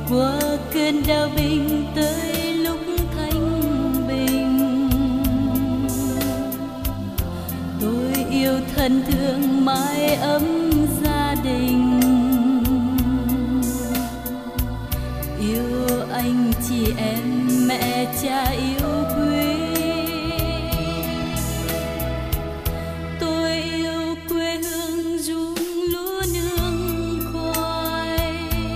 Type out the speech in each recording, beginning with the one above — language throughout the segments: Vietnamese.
qua cơn đau bình tới lúc thanh bình. Tôi yêu thân thương mái ấm gia đình, yêu anh chị em mẹ cha yêu quý. Tôi yêu quê hương ruộng lúa nương khoai,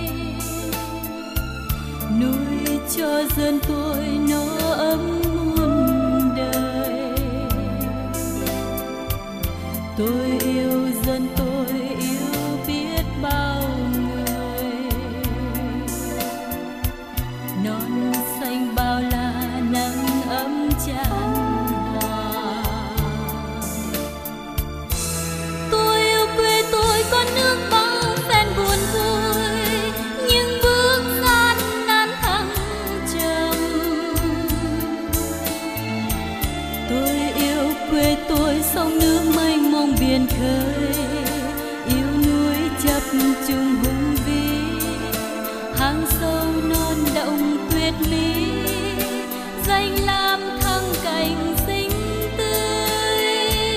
nuôi cho dân tôi no ấm muôn đời. Tôi yêu dân tôi yêu biết bao người, non xanh bao la nắng ấm chan hòa. Tôi yêu quê tôi con nước bao phen buồn vui, những bước gian nan thăng trầm. Tôi yêu quê tôi sông nước mênh mông biển khơi, yêu núi chập trùng hùng vĩ, hang sâu non động tuyệt mỹ, danh lam thăng cảnh xinh tươi.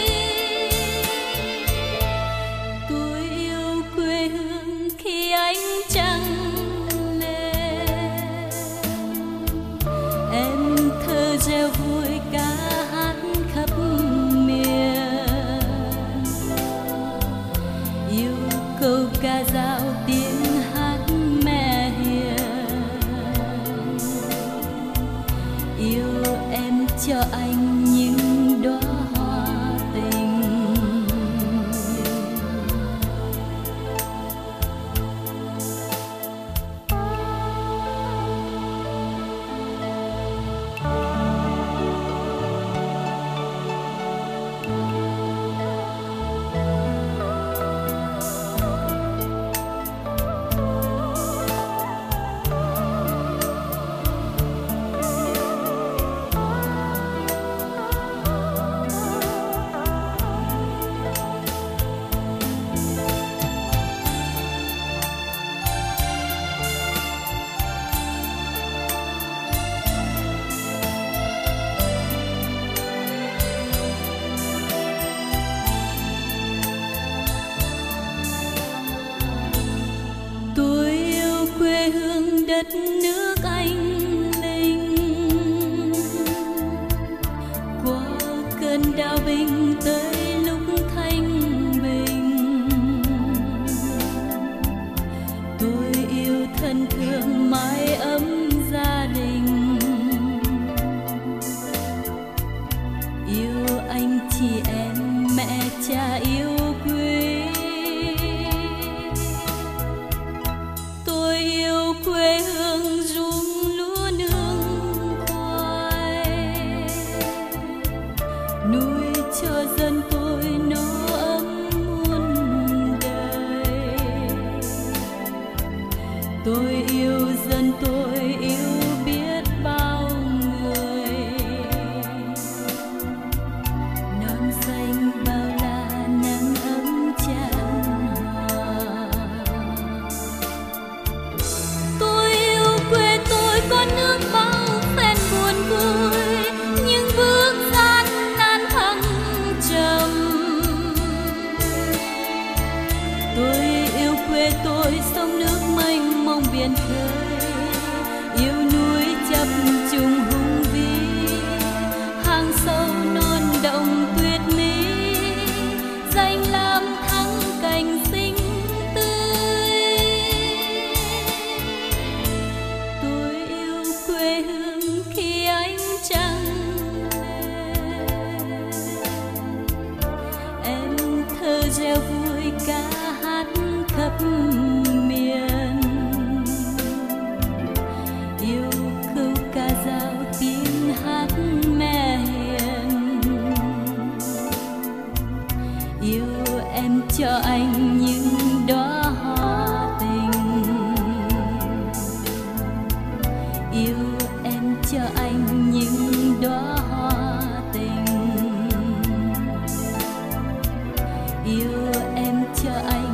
Tôi yêu quê hương khi ánh trăng lên, em thơ reo vui ca hát khắp miền. Yêu câu ca dao tiếng hát mẹ hiền, yêu em cho anh những đóa hoa tình. Tôi yêu quê hương đất nước anh linh, qua cơn đau bình tới lúc thanh bình. Tôi yêu thân thương mái ấm gia đình, yêu anh chị em mẹ cha yêu quý. Tôi yêu quê hương ruộng lúa nương khoai, nuôi cho dân tôi no ấm muôn đời. Tôi yêu dân tôi yêu biết bao người, non xanh bao la nắng ấm chan hòa. Tôi yêu quê tôi con nước bao phen buồn vui, những bước gian nan thăng trầm. Tôi yêu quê tôi sông nước mênh mông biển khơi, yêu núi chập trùng hùng vĩ, hang sâu non động tuyệt mỹ, danh lam thắng cảnh xinh tươi. Tôi yêu quê hương khi ánh trăng lên, em thơ reo vui ca hát khắp miền. Yêu câu ca dao tiếng hát mẹ hiền, yêu em cho anh những đóa hoa tình, yêu em cho anh những đóa hoa tình, yêu em cho anh